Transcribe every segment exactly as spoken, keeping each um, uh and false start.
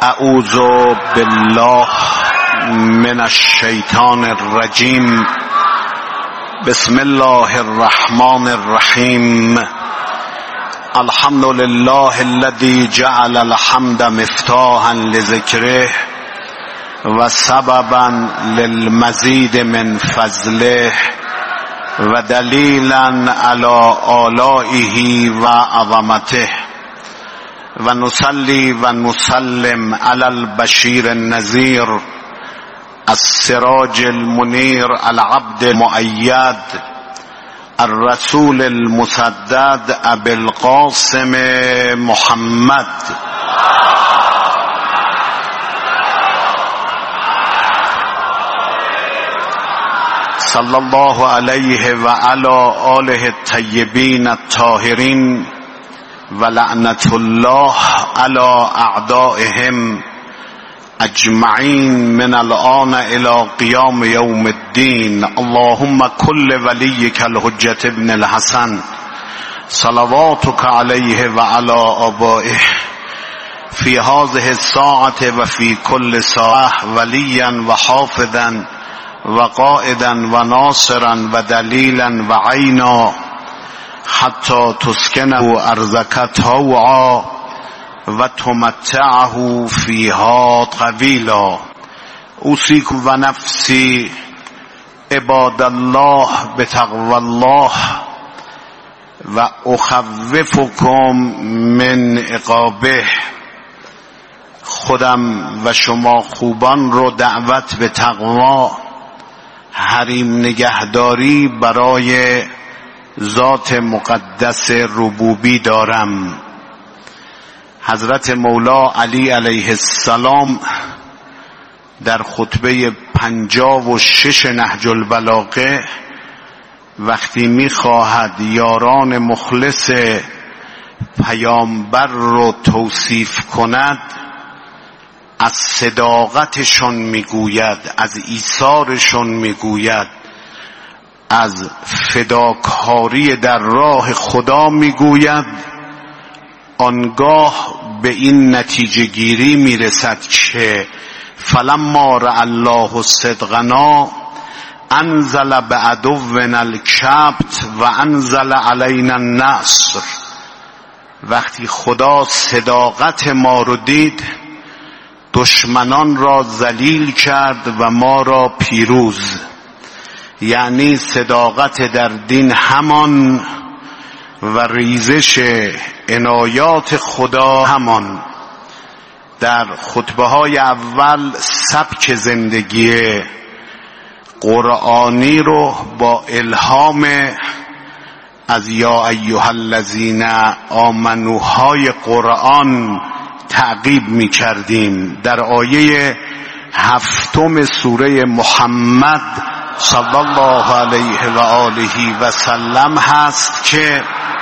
اعوذ بالله من الشیطان الرجیم. بسم الله الرحمن الرحیم. الحمد لله الذي جعل الحمد مفتاحا لذکره و سببا للمزید من فضله و دلیلا علی آلائه و عظمته و نصلی و نسلم علی البشیر النذیر السراج المنیر العبد المؤید الرسول المسدد ابی القاسم محمد صلی الله علیه و علی آله الطیبین الطاهرین و لعنت الله علی اعدائهم اجمعین من الان الى قیام یوم الدین. اللهم کل ولیک الحجة ابن الحسن صلواتک علیه و علی آبائه فی هذه الساعة و فی کل ساعة ولیا و حافظا و قائدا و ناصرا و دلیلا و عینا حتی تسکنه ارضک طوعا و تمتعه فیها طویلا. اوصیکم و نفسی عباد الله بتقوی الله و اخوفکم من عقابه. خودم و شما خوبان رو دعوت به تقوا، حریم نگهداری برای ذات مقدس ربوبی دارم. حضرت مولا علی علیه السلام در خطبه پنجاه و شش نهج البلاغه وقتی میخواهد یاران مخلص پیامبر رو توصیف کند، از صداقتشون میگوید، از ایثارشون میگوید، از فداکاری در راه خدا میگوید. آنگاه به این نتیجه گیری میرسد که فلما رأى الله صدقنا انزل بعدونا الکبت و انزل علینا النصر. وقتی خدا صداقت ما رو دید، دشمنان را ذلیل کرد و ما را پیروز. یعنی صداقت در دین همان و ریزش عنایات خدا همان. در خطبه های اول سبک زندگی قرآنی رو با الهام از یا ایها الذین آمنوا های قرآن تعقیب می کردیم. در آیه هفتم سوره محمد صلی الله علیه و آله و سلم هست که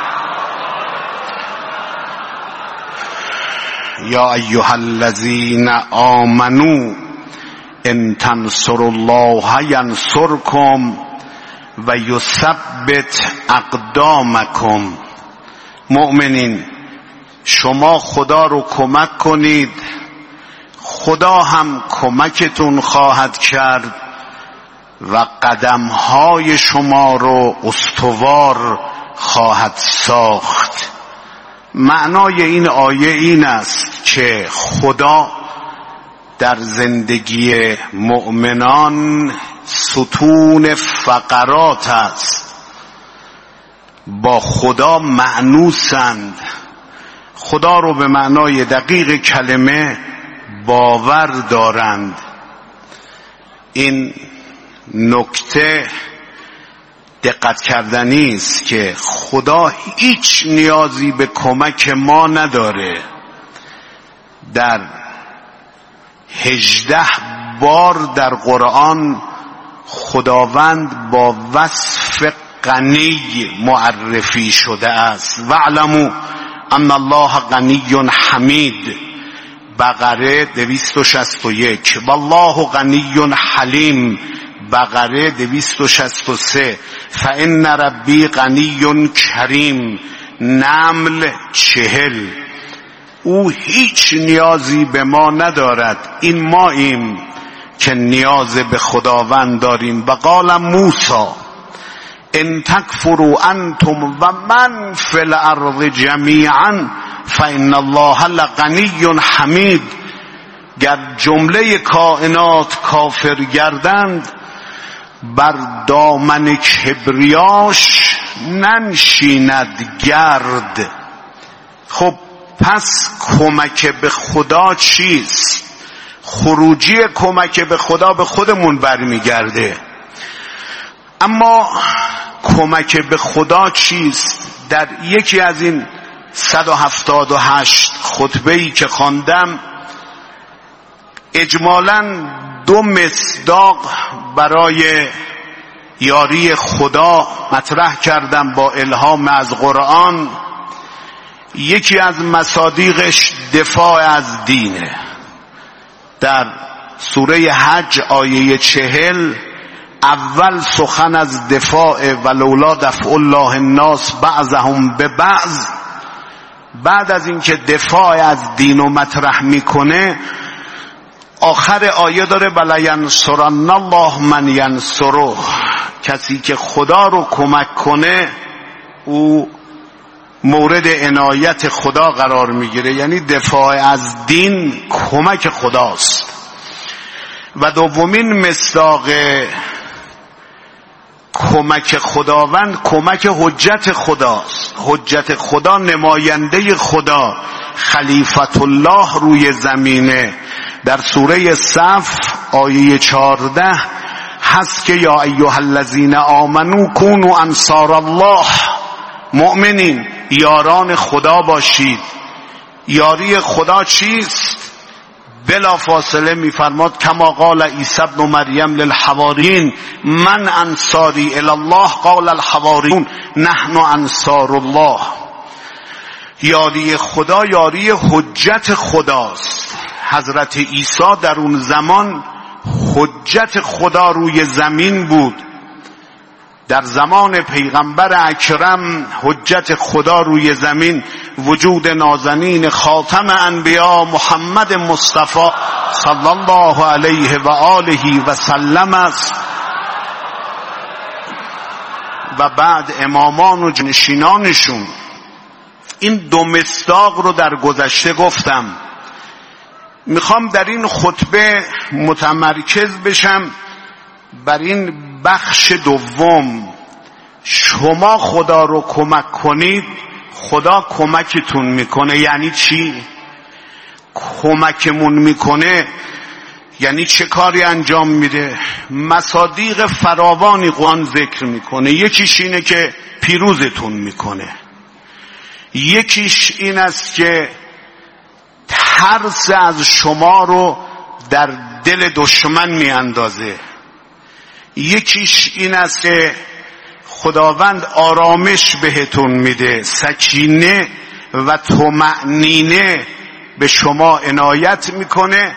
یا ایها الذین آمنوا ان تنصروا الله ینصرکم و یثبت اقدامکم. مؤمنین، شما خدا رو کمک کنید، خدا هم کمکتون خواهد کرد و قدمهای شما رو استوار خواهد ساخت. معنای این آیه این است که خدا در زندگی مؤمنان ستون فقرات است، با خدا مأنوسند، خدا رو به معنای دقیق کلمه باور دارند. این نکته دقت کردنی است که خدا هیچ نیازی به کمک ما نداره. در هجده بار در قرآن خداوند با وصف غنی معرفی شده است. واعلموا ان الله غنی حمید. بقره دویست و شصت و یک. والله غنی حلیم. بقره دویست و شصت و سه. فان ربی غنی کریم. نمل چهل. او هیچ نیازی به ما ندارد، این ماییم که نیاز به خداوند داریم. و قال موسی ان تکفروا انتم و من فی الارض جمیعا فان الله لغنی حمید. گر جمله کائنات کافر گردند بر دامن کبریاش ننشیند گرد. خب پس کمک به خدا چیست؟ خروجی کمک به خدا به خودمون برمیگرده. اما کمک به خدا چیست؟ در یکی از این صد و هفتاد و هشت خطبه‌ای که خواندم اجمالاً دو مصداق برای یاری خدا مطرح کردم با الهام از قرآن. یکی از مصادیقش دفاع از دینه. در سوره حج آیه چهل اول سخن از دفاع ولولا دفع الله الناس بعضهم به بعض. بعد از اینکه دفاع از دین رو مطرح میکنه آخر آیه داره ولینصرن الله من ینصره. کسی که خدا رو کمک کنه او مورد عنایت خدا قرار میگیره، یعنی دفاع از دین کمک خداست. و دومین مصداق کمک خداوند کمک حجت خداست. حجت خدا، نماینده خدا، خلیفت الله روی زمینه. در سوره صف آیه چهارده هست که یا ایها الذین آمنو کونوا انصار الله. مؤمنین یاران خدا باشید. یاری خدا چیست؟ بلا فاصله میفرماد کما قال عیسی ابن مریم للحواریین من انصاری الی الله قال الحواریون نحن انصار الله. یاری خدا یاری حجت خداست. حضرت عیسی در اون زمان حجت خدا روی زمین بود. در زمان پیغمبر اکرم حجت خدا روی زمین وجود نازنین خاتم انبیا محمد مصطفی صلی الله علیه و آله و سلم است و بعد امامان و جنشینانشون. این دو مصداق رو در گذشته گفتم. میخوام در این خطبه متمرکز بشم بر این بخش دوم. شما خدا رو کمک کنید خدا کمکتون میکنه. یعنی چی؟ کمکمون میکنه یعنی چه کاری انجام میده؟ مصادیق فراوانی قرآن ذکر میکنه. یکیش اینه که پیروزتون میکنه. یکیش این است که ترس از شما رو در دل دشمن میاندازه. یکیش این است که خداوند آرامش بهتون میده، سکینه و طمأنینه به شما عنایت میکنه.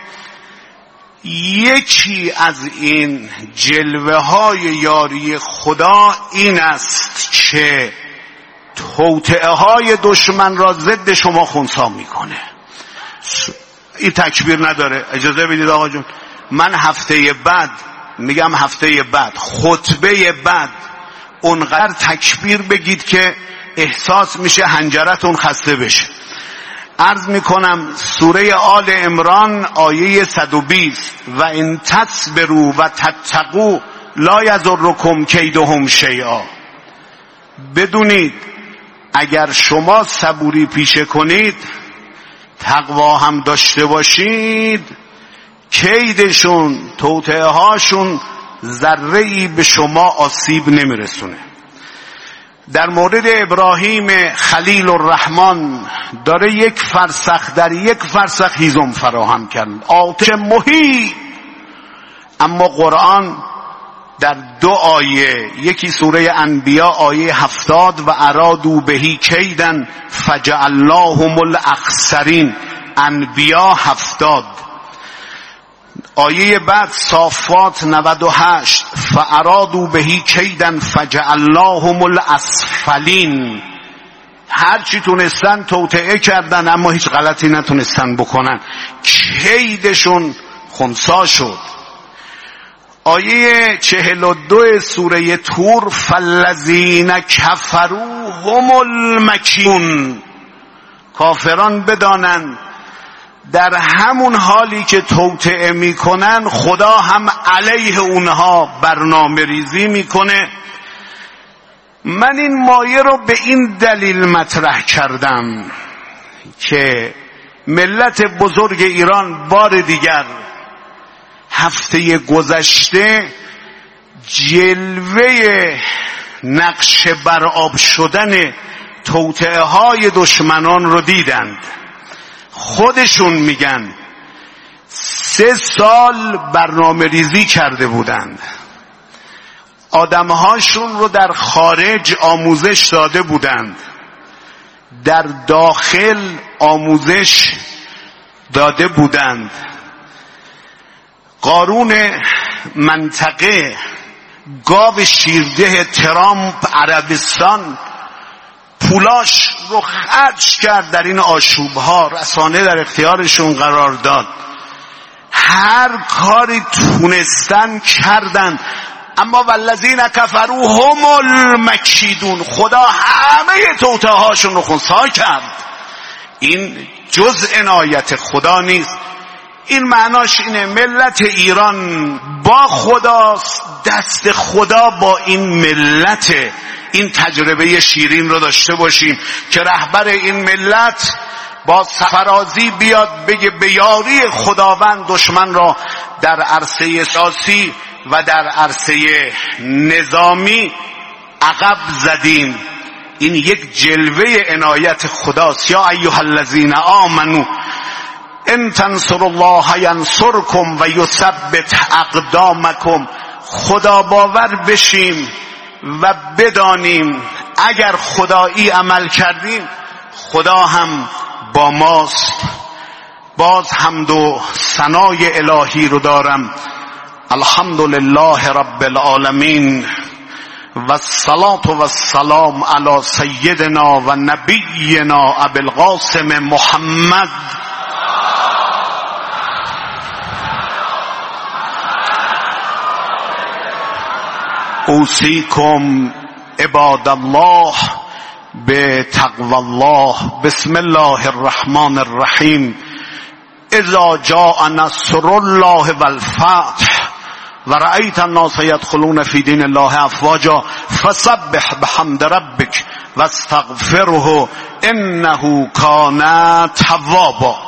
یکی از این جلوه های یاری خدا این است که توطئه های دشمن را ضد شما خنثی میکنه. این تکبیر نداره. اجازه بدید آقا جون، من هفته بعد میگم هفته بعد خطبه بعد اونقدر تکبیر بگید که احساس میشه حنجرتون خسته بشه. عرض میکنم سوره آل عمران آیه صد و بیست و ان تصبروا و تتقوا لا یضرکم کیدهم شیئا. بدونید اگر شما صبوری پیشه کنید، تقوا هم داشته باشید، کیدشون، توطئه هاشون ذره‌ای به شما آسیب نمیرسونه. در مورد ابراهیم خلیل الرحمن داره یک فرسخ در یک فرسخ هیزم فراهم کرد، آتش محیط. اما قرآن در دو آیه، یکی سوره انبیا آیه هفتاد و ارادوا بهی کیدن فجعلناهم الاخسرین، انبیا هفتاد. آیه بعد صافات نود و هشت فارادوا بهی کیدن فجعلناهم الاسفلین، هر چی تونستن توطئه کردن اما هیچ غلطی نتونستن بکنن. کیدشون خنثی شد. آیه چهل و دو سوره طور فالذین کفروا هم المکیدون، کافران بدانند در همون حالی که توطئه میکنن خدا هم علیه اونها برنامه ریزی میکنه. من این مایه رو به این دلیل مطرح کردم که ملت بزرگ ایران بار دیگر هفته گذشته جلوه نقش برآب شدن توطئه های دشمنان رو دیدند. خودشون میگن سه سال برنامه ریزی کرده بودند، آدمهاشون رو در خارج آموزش داده بودند، در داخل آموزش داده بودند. قارون منطقه، گاو شیرده ترامپ عربستان، پولاش رو خرج کرد در این آشوبها، رسانه در اختیارشون قرار داد، هر کاری تونستن کردن، اما والذین کفروا هم المکیدون، خدا همه توطئه هاشون رو خنثی کرد. این جز عنایت خدا نیست. این معناش اینه ملت ایران با خداست، دست خدا با این ملت. این تجربه شیرین رو داشته باشیم که رهبر این ملت با سرفرازی بیاد بگه به یاری خداوند دشمن را در عرصه سیاسی و در عرصه نظامی عقب زدیم. این یک جلوه عنایت خداست. یا ایها الذین آمنو ان تنصروا الله ینصرکم و یثبت اقدامکم. خدا باور بشیم و بدانیم اگر خدایی عمل کردیم خدا هم با ماست. باز حمد و ثنای الهی رو دارم. الحمدلله رب العالمین و الصلاة و السلام علی سیدنا و نبینا ابی القاسم محمد اوصیکم عباد الله بتقوی الله. بسم الله الرحمن الرحیم. اذا جاء نصر الله والفتح و رأیت الناس يدخلون في دین الله افواجا فسبح بحمد ربک واستغفره انه کان توابا.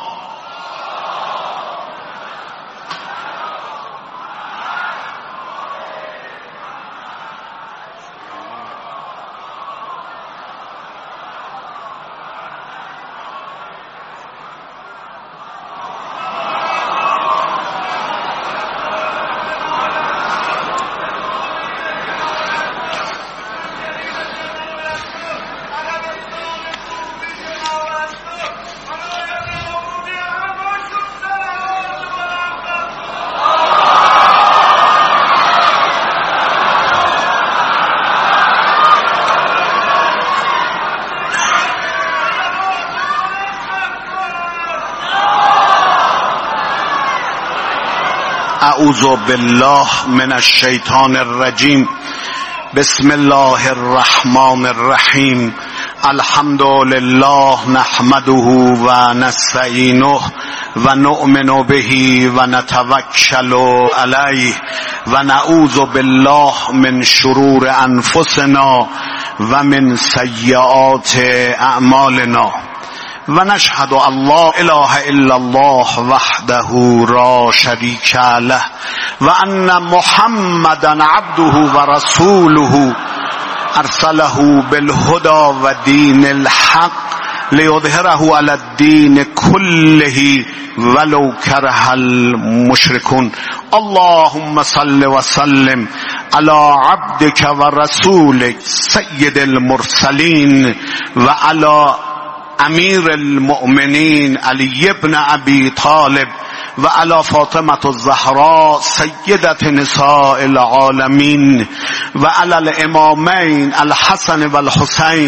اعوذ بالله من الشیطان الرجیم. بسم الله الرحمن الرحیم. الحمد لله نحمده و نستعینه و نؤمن به و نتوکل علیه و نعوذ بالله من شرور انفسنا و من سیئات اعمالنا و نشهد ان لا اله الا الله وحده لا شریک له و ان محمدا عبده و رسوله ارسله بالهدى و دین الحق لیظهره علی الدین کله ولو کره المشرکون. اللهم صل و سلم علی عبدک و رسولک سید المرسلین و علی امیر المؤمنین علی ابن ابی طالب و علی فاطمة الزهراء سیدة نساء العالمین و علی الامامین الحسن و الحسین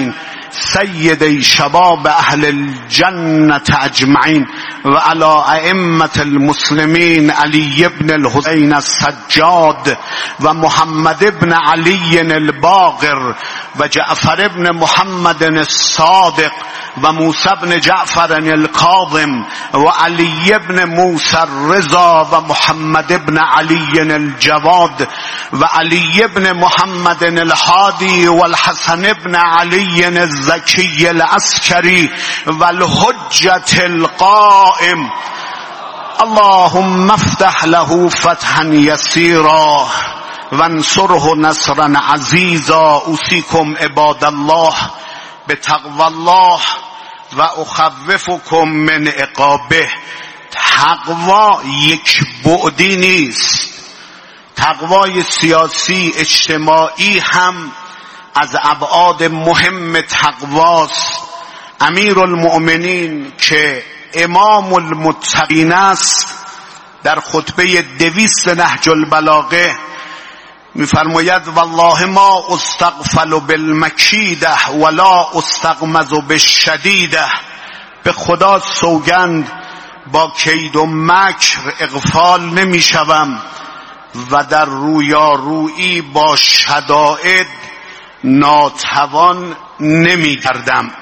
سید شباب اهل الجنة اجمعین و علی ائمة المسلمین علی ابن الحسین السجاد و محمد ابن علی الباقر و جعفر ابن محمد الصادق و موسی ابن جعفر الكاظم و علی ابن موسی الرضا و محمد ابن علی الجواد و علی ابن محمد الهادی و الحسن ابن علی الزکی العسکری و الحجة القائم اللهم افتح له فتحا یسیرا وانصره نصرا عزیزا. اوصیکم عباد الله بتقوی الله و اخوفکم من عقابه. تقوا یک بعدی نیست، تقوای سیاسی اجتماعی هم از ابعاد مهم تقواست. امیر المؤمنین که امام المتقین است در خطبه دویست نهج البلاغه میفرماید والله ما استغفل بالمکیده ولا استغمز بالشدیده. به خدا سوگند با کید و مکر اغفال نمیشوم و در رویارویی با شدائد ناتوان نمیگردم.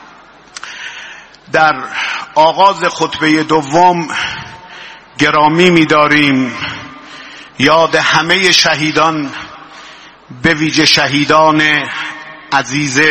در آغاز خطبه دوم گرامی می‌داریم یاد همه شهیدان، به ویژه شهیدان عزیز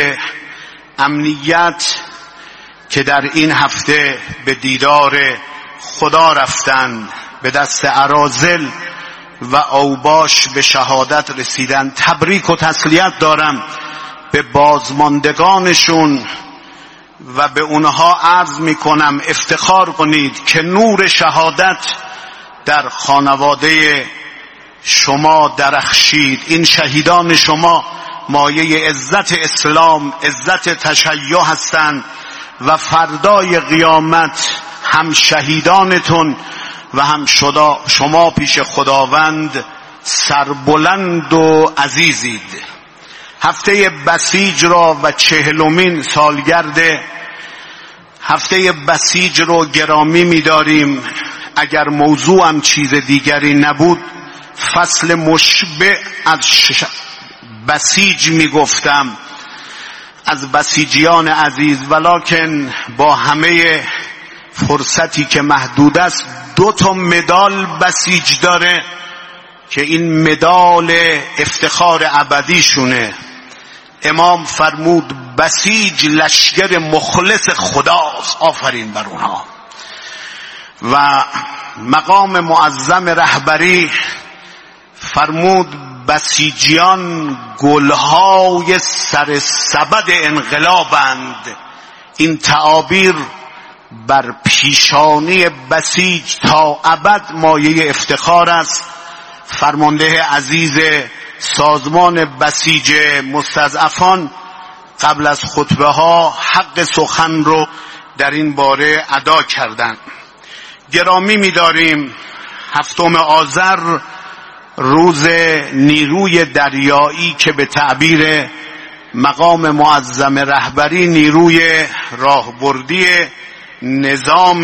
امنیت که در این هفته به دیدار خدا رفتند، به دست اراذل و اوباش به شهادت رسیدن. تبریک و تسلیت دارم به بازماندگانشون و به اونها عرض میکنم افتخار کنید که نور شهادت در خانواده شما درخشید. این شهیدان شما مایه عزت اسلام، عزت تشیع هستند و فردای قیامت هم شهیدانتون و هم شما پیش خداوند سربلند و عزیزید. هفته بسیج را و چهلمین سالگرد هفته بسیج رو گرامی می‌داریم. اگر موضوعم چیز دیگری نبود فصل مشبع از بسیج میگفتم، از بسیجیان عزیز، ولکن با همه فرصتی که محدود است دو تا مدال بسیج داره که این مدال افتخار ابدیشونه. امام فرمود بسیج لشکر مخلص خداست، آفرین بر اونها. و مقام معظم رهبری فرمود بسیجیان گلهای سر سبد انقلابند. این تعابیر بر پیشانی بسیج تا ابد مایه افتخار است. فرمانده عزیز سازمان بسیج مستضعفان قبل از خطبه ها حق سخن رو در این باره ادا کردند. گرامی می‌داریم هفتم آذر روز نیروی دریایی که به تعبیر مقام معظم رهبری نیروی راهبردی نظام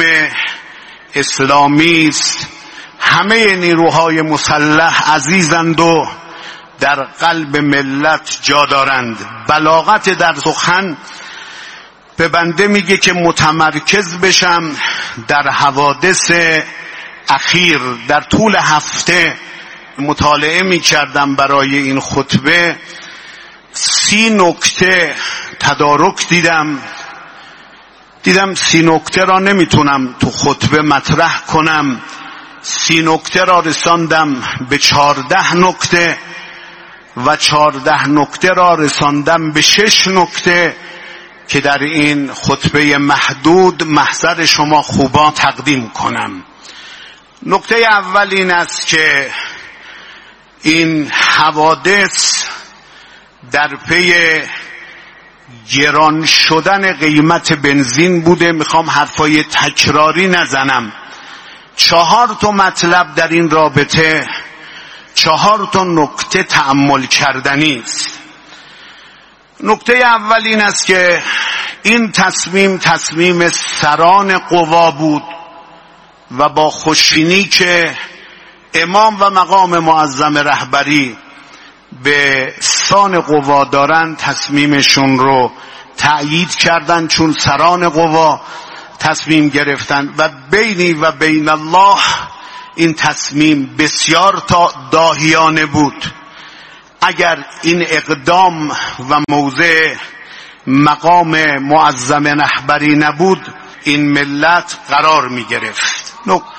اسلامی است. همه نیروهای مسلح عزیزند و در قلب ملت جا دارند. بلاغت در سخن به بنده میگه که متمرکز بشم در حوادث اخیر. در طول هفته مطالعه میکردم برای این خطبه، سی نکته تدارک دیدم دیدم سی نکته را نمیتونم تو خطبه مطرح کنم. سی نکته را رساندم به چارده نکته و چارده نکته را رساندم به شش نکته که در این خطبه محدود محضر شما خوبان تقدیم کنم. نکته اول این است که این حوادث در پی گران شدن قیمت بنزین بوده. میخوام حرفای تکراری نزنم. چهار تا مطلب در این رابطه، چهار تا نکته تأمل کردنی است. نکته اول این است که این تصمیم تصمیم سران قوا بود و با خوشبینی که امام و مقام معظم رهبری به سان قوا دارند تصمیمشون رو تأیید کردن، چون سران قوا تصمیم گرفتن و بینی و بین الله این تصمیم بسیار تا داهیانه بود. اگر این اقدام و موضع مقام معظم رهبری نبود این ملت قرار می گرفت.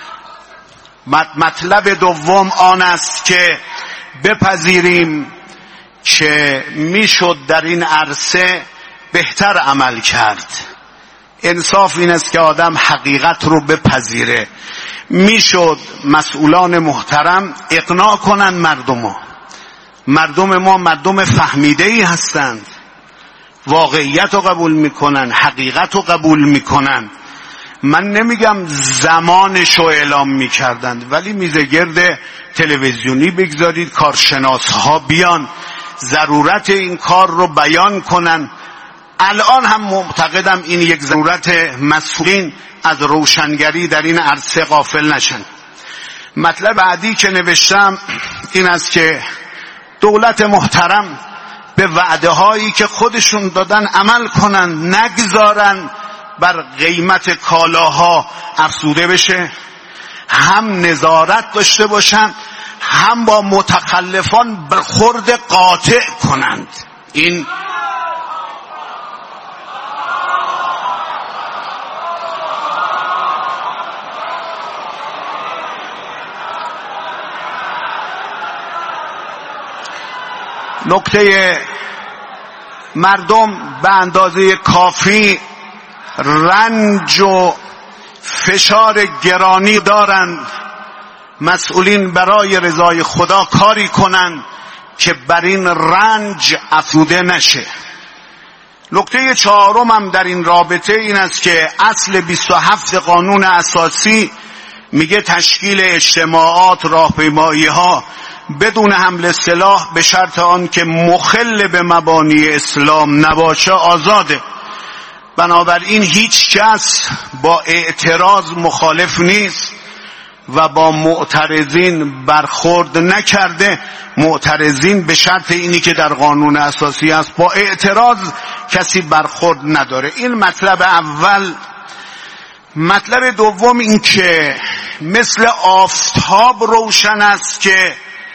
مطلب دوم آن است که بپذیریم که میشد در این عرصه بهتر عمل کرد. انصاف این است که آدم حقیقت رو بپذیره. میشد مسئولان محترم اقناع کنن مردمو. مردم ما مردم فهمیده‌ای هستند، واقعیت رو قبول میکنن، حقیقت رو قبول میکنن. من نمیگم زمانش رو اعلام میکردند، ولی میزه گرد تلویزیونی بگذارید، کارشناس ها بیان ضرورت این کار رو بیان کنن. الان هم معتقدم این یک ضرورت، مسئولین از روشنگری در این عرصه غافل نشن. مطلب بعدی که نوشتم این است که دولت محترم به وعده هایی که خودشون دادن عمل کنن، نگذارن بر قیمت کالاها افزوده بشه، هم نظارت داشته باشن، هم با متخلفان برخورد قاطع کنند. این نکته مردم به اندازه کافی رنج و فشار گرانی دارند. مسئولین برای رضای خدا کاری کنند که بر این رنج افزوده نشه. نکته چهارم هم در این رابطه این است که اصل بیست و هفت قانون اساسی میگه تشکیل اجتماعات، راهپیمایی ها بدون حمل سلاح به شرط آن که مخل به مبانی اسلام نباشه آزاده. بنابراین هیچ کس با اعتراض مخالف نیست و با معترضین برخورد نکرده. معترضین به شرط اینی که در قانون اساسی است، با اعتراض کسی برخورد نداره. این مطلب اول. مطلب دوم این که مثل آفتاب روشن است که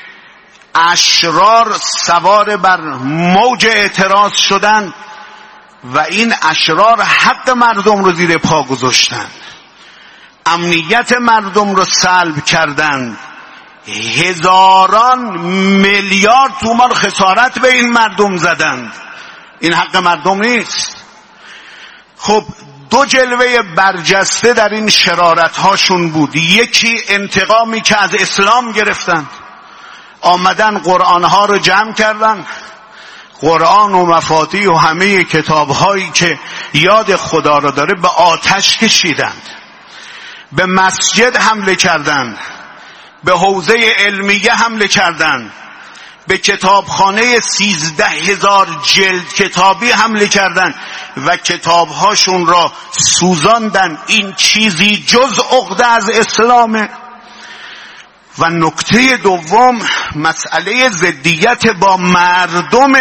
اشرار سوار بر موج اعتراض شدند و این اشرار حق مردم رو زیر پا گذاشتند، امنیت مردم رو سلب کردند، هزاران میلیارد تومان خسارت به این مردم زدند. این حق مردم نیست. خب دو جلوه برجسته در این شرارت هاشون بود. یکی انتقامی که از اسلام گرفتند، آمدن قرآن ها رو جمع کردن، قرآن و مفاتیح و همه کتاب هایی که یاد خدا رو داره به آتش کشیدند، به مسجد حمله کردند، به حوزه علمیه حمله کردند، به کتابخانه سیزده هزار جلد کتابی حمله کردند و کتابهاشون را سوزاندن. این چیزی جز عقده از اسلامه. و نکته دوم مسئله ضدیت با مردم،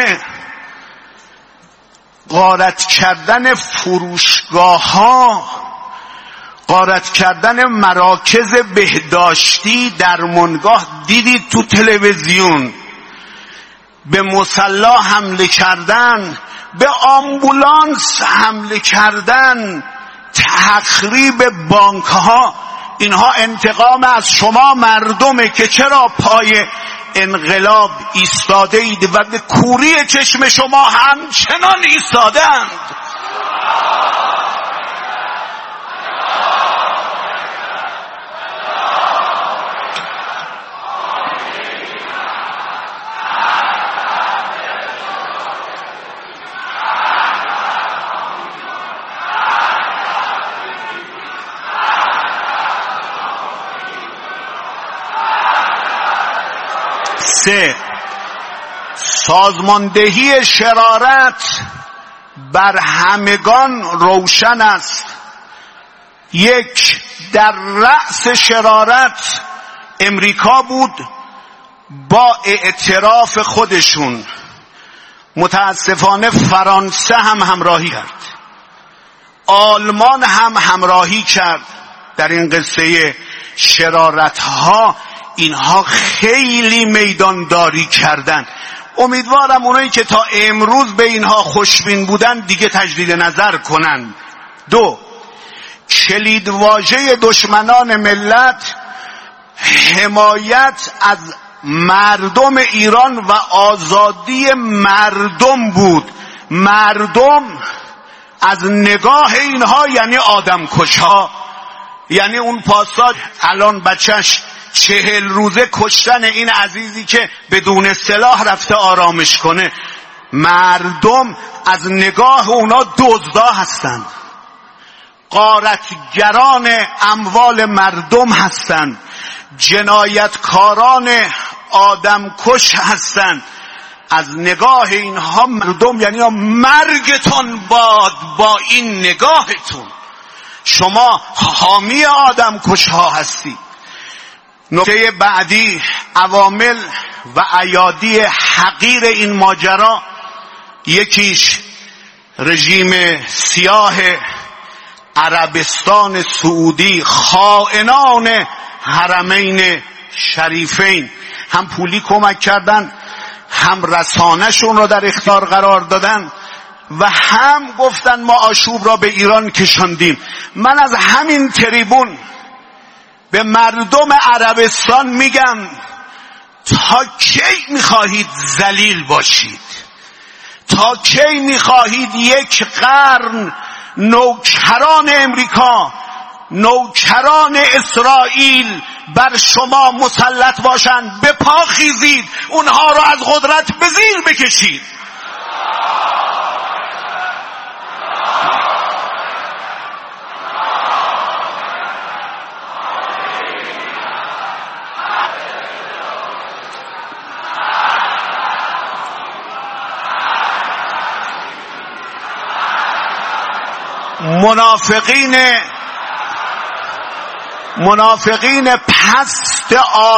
غارت کردن فروشگاه ها، غارت کردن مراکز بهداشتی، درمانگاه. دیدید تو تلویزیون به مصلا حمله کردن، به آمبولانس حمله کردن، تخریب بانک ها. اینها انتقام از شما مردمه که چرا پای انقلاب ایستاده اید و به کوری چشم شما همچنان ایستادند. سه، سازماندهی شرارت بر همگان روشن است. یک، در رأس شرارت امریکا بود با اعتراف خودشون. متاسفانه فرانسه هم همراهی کرد، آلمان هم همراهی کرد در این قصه شرارت ها. اینها خیلی میدانداری کردن. امیدوارم اونایی که تا امروز به اینها خوشبین بودن دیگه تجدید نظر کنن. دو، کلید واژه دشمنان ملت حمایت از مردم ایران و آزادی مردم بود. مردم از نگاه اینها یعنی آدم کشها، یعنی اون پاسدار الان بچهش چهل روزه کشتن این عزیزی که بدون سلاح رفته آرامش کنه. مردم از نگاه اونا دزدا هستند، غارتگران اموال مردم هستند، جنایتکاران آدمکش هستند. از نگاه اینها مردم یعنی مرگتون باد با این نگاهتون، شما حامی آدمکشها هستید. نکته بعدی، عوامل و ایادی حقیر این ماجرا، یکیش رژیم سیاه عربستان سعودی، خائنان حرمین شریفین، هم پولی کمک کردن، هم رسانه‌شون رو در اختیار قرار دادن و هم گفتن ما آشوب را به ایران کشاندیم. من از همین تریبون به مردم عربستان میگم تا کی میخواهید ذلیل باشید؟ تا کی میخواهید یک قرن نوکران امریکا، نوکران اسرائیل بر شما مسلط باشند؟ به پا خیزید، اونها را از قدرت به زیر بکشید. منافقین منافقین پست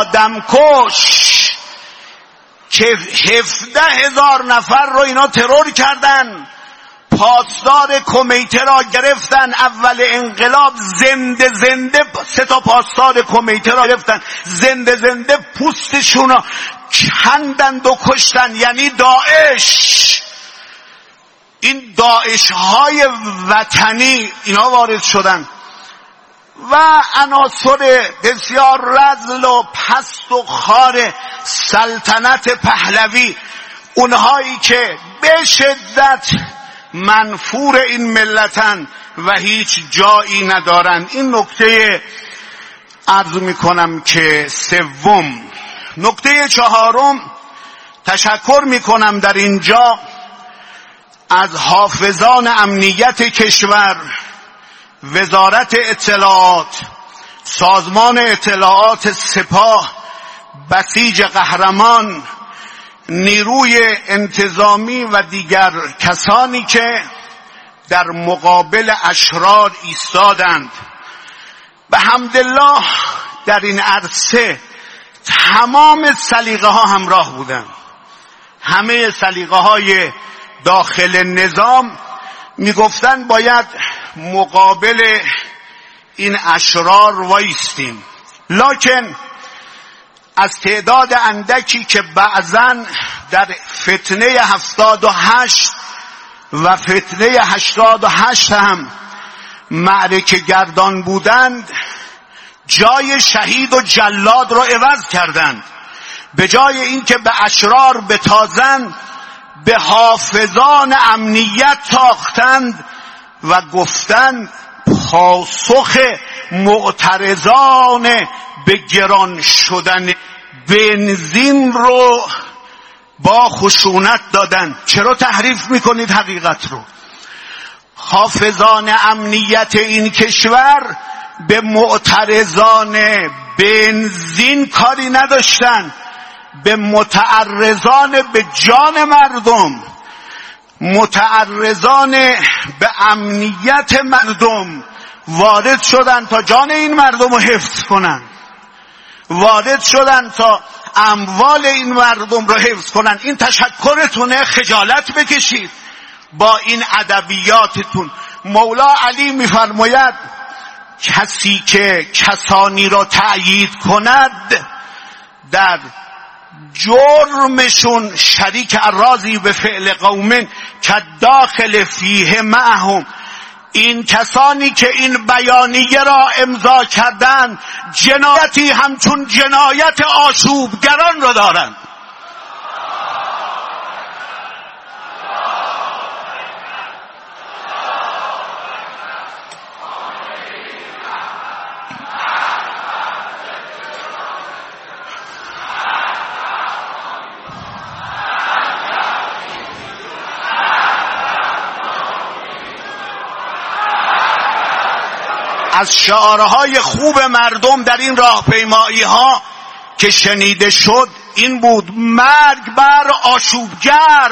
آدمکش که هفده هزار نفر رو اینا ترور کردن، پاسدار کمیته را گرفتن، اول انقلاب زنده زنده سه تا پاسدار کمیته را گرفتن، زنده زنده پوستشون را کندند و کشتن، یعنی داعش. این داعش های وطنی اینا وارد شدن و عناصر بسیار رذل و پست و خار سلطنت پهلوی، اونهایی که به شدت منفور این ملتن و هیچ جایی ندارن. این نکته عرض میکنم که سوم. نکته چهارم، تشکر میکنم در اینجا از حافظان امنیت کشور، وزارت اطلاعات، سازمان اطلاعات سپاه، بسیج قهرمان، نیروی انتظامی و دیگر کسانی که در مقابل اشرار ایستادند. به حمدالله در این عرصه تمام سلیقه ها همراه بودند. همه سلیقه های داخل نظام میگفتن باید مقابل این اشرار وایستیم، لکن از تعداد اندکی که بعضاً در فتنه هفتاد و هشت و فتنه هشتاد و هشت هم معرکه گردان بودند، جای شهید و جلاد را عوض کردند. به جای اینکه به اشرار بتازند، به حافظان امنیت تاختند و گفتند پاسخ معترضان به گران شدن بنزین رو با خشونت دادن. چرا تحریف میکنید حقیقت رو؟ حافظان امنیت این کشور به معترضان بنزین کاری نداشتن، به متعرضان به جان مردم، متعرضان به امنیت مردم وارد شدن تا جان این مردم رو حفظ کنن، وارد شدن تا اموال این مردم رو حفظ کنن. این تشکرتونه، خجالت بکشید با این ادبیاتتون. مولا علی میفرماید کسی که کسانی را تأیید کند در جرمشون شریک الرازی به فعل قوم که داخل فیه معهم. این کسانی که این بیانیه را امضا کردند جنایتی همچون جنایت آشوبگران را دارند. از شعارهای خوب مردم در این راهپیمایی ها که شنیده شد این بود: مرگ بر آشوبگر.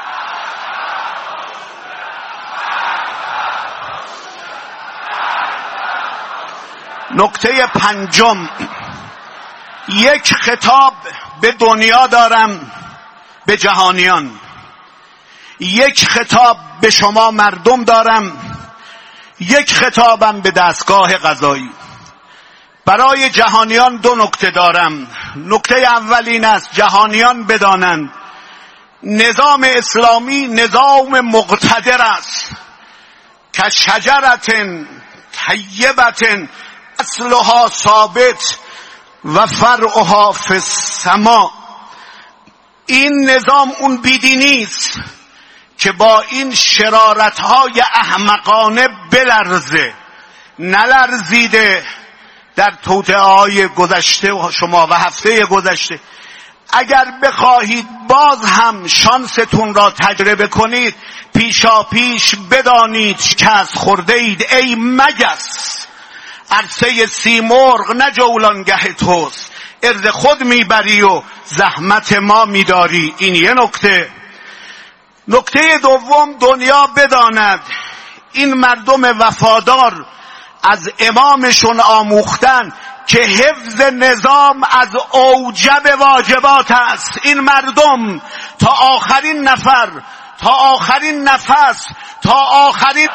نکته پنجم، یک خطاب به دنیا دارم، به جهانیان. یک خطاب به شما مردم دارم، یک خطابم به دستگاه قضایی. برای جهانیان دو نکته دارم. نکته اول این است: جهانیان بدانند نظام اسلامی نظام مقتدر است که شجرت طیبت اصلها ثابت و فرعها فی السما. این نظام اون بیدینی است که با این شرارت‌های احمقانه بلرزه. نلرزیده در توطئه‌های گذشته شما و هفته گذشته. اگر بخواهید باز هم شانستون را تجربه کنید، پیشا پیش بدانید شکست خورده اید ای مگس. عرصه سیمرغ نه جولانگه توست، ارز خود میبری و زحمت ما میداری. این یه نکته. نکته دوم، دنیا بداند این مردم وفادار از امامشون آموختن که حفظ نظام از اوجب واجبات است. این مردم تا آخرین نفر، تا آخرین نفس، تا آخرین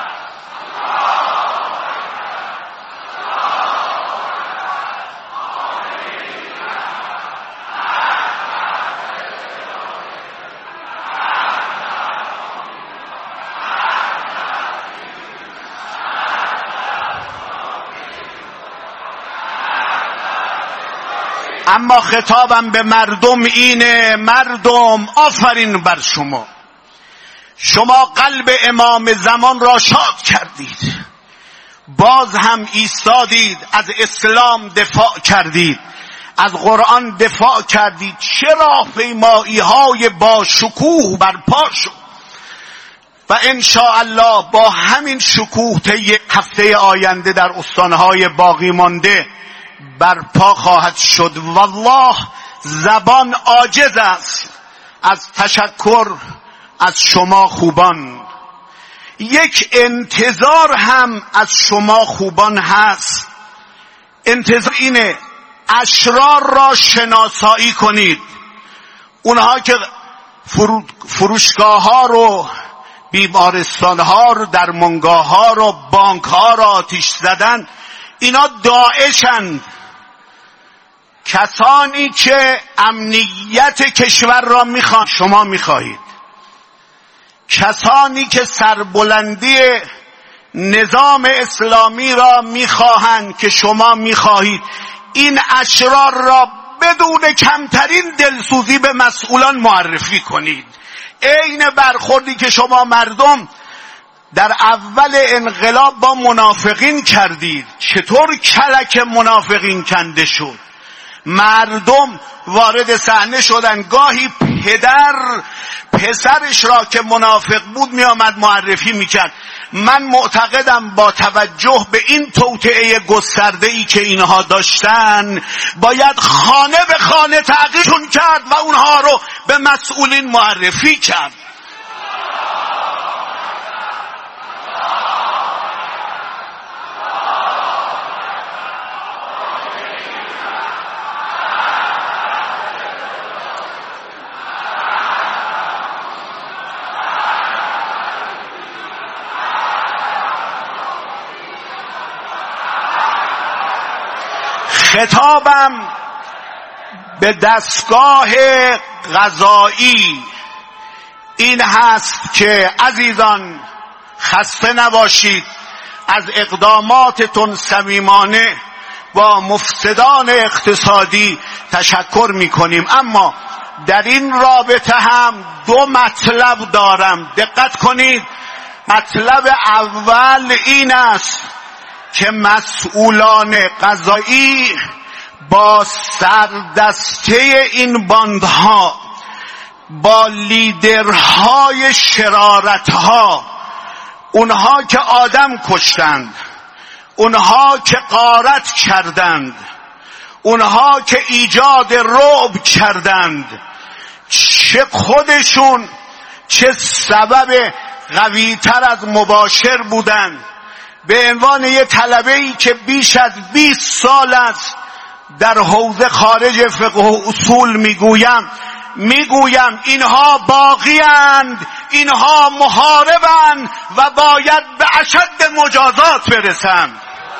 اما خطابم به مردم اینه: مردم آفرین بر شما. شما قلب امام زمان را شاد کردید، باز هم ایستادید، از اسلام دفاع کردید، از قرآن دفاع کردید. چرا پیمایی های با شکوه برپا شد و انشاءالله با همین شکوه طی هفته آینده در استانهای باقی مانده برپا خواهد شد. والله زبان عاجز است از تشکر از شما خوبان. یک انتظار هم از شما خوبان هست. انتظار اینه اشرار را شناسایی کنید. اونها که فروشگاه ها رو، بیمارستان ها رو، درمانگاه ها رو، بانک ها رو آتش زدن، اینا داعشند. کسانی که امنیت کشور را میخوان شما میخواهید، کسانی که سربلندی نظام اسلامی را میخواهند که شما میخواهید، این اشرار را بدون کمترین دلسوزی به مسئولان معرفی کنید. عین برخوردی که شما مردم در اول انقلاب با منافقین کردید. چطور کلک منافقین کنده شد؟ مردم وارد صحنه شدن. گاهی پدر پسرش را که منافق بود می آمد معرفی می کرد. من معتقدم با توجه به این توطئه گسترده‌ای که اینها داشتن باید خانه به خانه تعقیبشون کرد و اونها رو به مسئولین معرفی کرد. خطابم به دستگاه قضایی این هست که عزیزان خسته نباشید، از اقداماتتون صمیمانه با مفسدان اقتصادی تشکر میکنیم. اما در این رابطه هم دو مطلب دارم، دقت کنید. مطلب اول این است که مسئولان قضایی با سردسته این باندها، با لیدرهای شرارتها، اونها که آدم کشتند، اونها که غارت کردند، اونها که ایجاد رعب کردند، چه خودشون چه سبب قوی‌تر از مباشر بودند. به عنوان یه طلبه‌ای که بیش از بیست سال است در حوزه خارج فقه و اصول میگویم میگویم اینها باقی‌اند، اینها محاربند و باید به اشد مجازات برسند.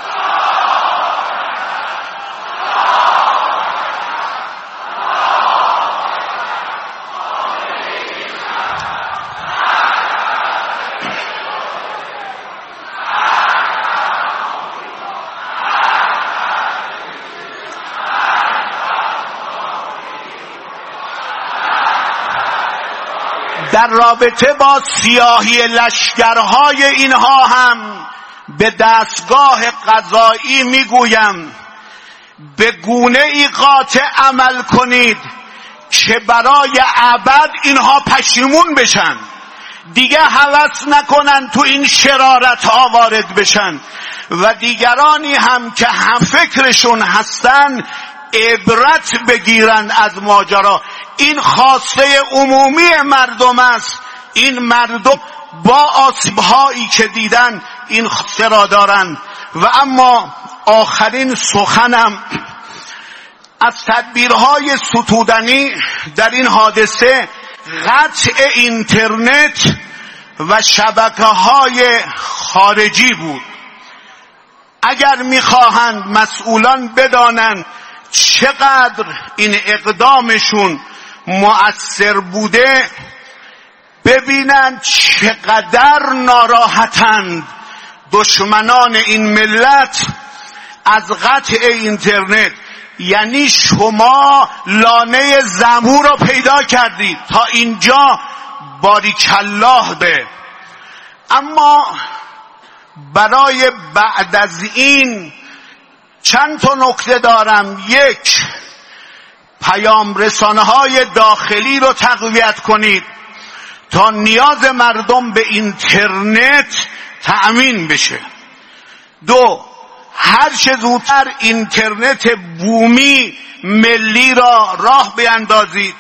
در رابطه با سیاهی لشکرهای اینها هم به دستگاه قضایی میگویم به گونه ای قاطع عمل کنید که برای ابد اینها پشیمون بشن، دیگه هوس نکنن تو این شرارت ها وارد بشن و دیگرانی هم که هم فکرشون هستن عبرت بگیرن از ماجرا. این خواسته عمومی مردم است. این مردم با آسیب‌هایی که دیدن این خواسته را دارند. و اما آخرین سخنم از تدبیرهای ستودنی در این حادثه قطع اینترنت و شبکه‌های خارجی بود. اگر می‌خواهند مسئولان بدانند چقدر این اقدامشون مؤثر بوده، ببینن چقدر ناراحتند دشمنان این ملت از قطع اینترنت. یعنی شما لانه زنبور رو پیدا کردید، تا اینجا باریکالله به. اما برای بعد از این چند تا نکته دارم. یک، پیام رسانه های داخلی رو تقویت کنید تا نیاز مردم به اینترنت تأمین بشه. دو، هر چه زودتر اینترنت بومی ملی را راه بیندازید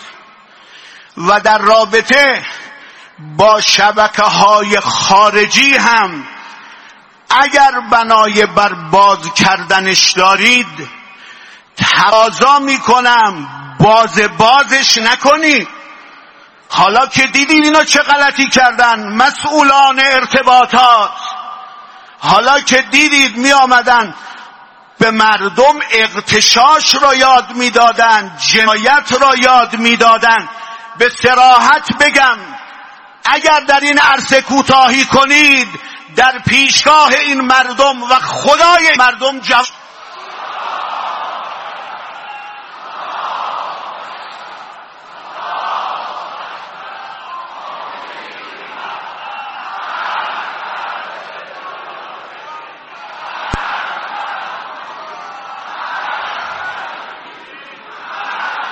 و در رابطه با شبکه های خارجی هم اگر بنای بر باز کردنش دارید تقاضا میکنم باز بازش نکنید. حالا که دیدید اینا چه غلطی کردن مسئولان ارتباطات، حالا که دیدید می آمدن به مردم اغتشاش را یاد میدادن، جنایت را یاد میدادن، به صراحت بگم اگر در این عرصه کوتاهی کنید در پیشگاه این مردم و خدای مردم جواب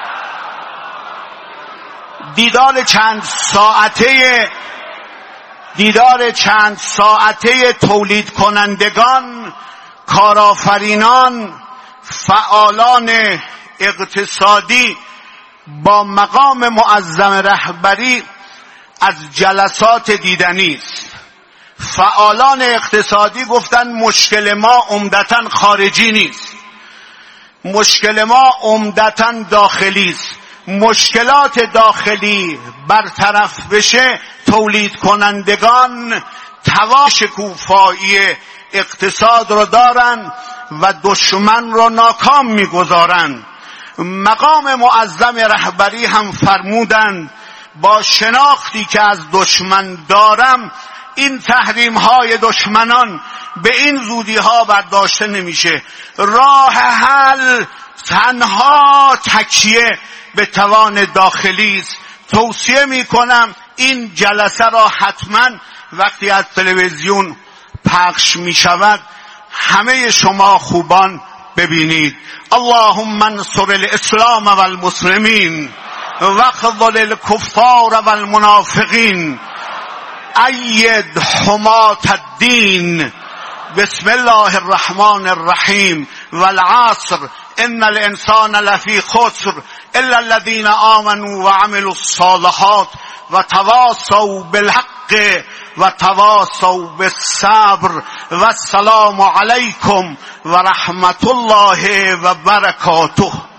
دیدار چند ساعته دیدار چند ساعته تولید کنندگان، کارآفرینان، فعالان اقتصادی با مقام معظم رهبری از جلسات دیدنی است. فعالان اقتصادی گفتن مشکل ما عمدتاً خارجی نیست، مشکل ما عمدتاً داخلی است. مشکلات داخلی برطرف بشه، تولید کنندگان توان شکوفایی اقتصاد رو دارن و دشمن رو ناکام میگذارن. مقام معظم رهبری هم فرمودند با شناختی که از دشمن دارم این تحریم های دشمنان به این زودی ها برداشته نمیشه. راه حل تنها تکیه به توان داخلی است. توصیه میکنم این جلسه را حتما وقتی از تلویزیون پخش میشود همه شما خوبان ببینید. اللهم انصر الاسلام و المسلمین واخذل الکفار و المنافقین اید حماة الدین. بسم الله الرحمن الرحیم. والعصر ان الانسان لفی خسر الا الذين آمنوا وعملوا الصالحات وتواصوا بالحق وتواصوا بالصبر. والسلام علیکم و رحمت الله و برکاته.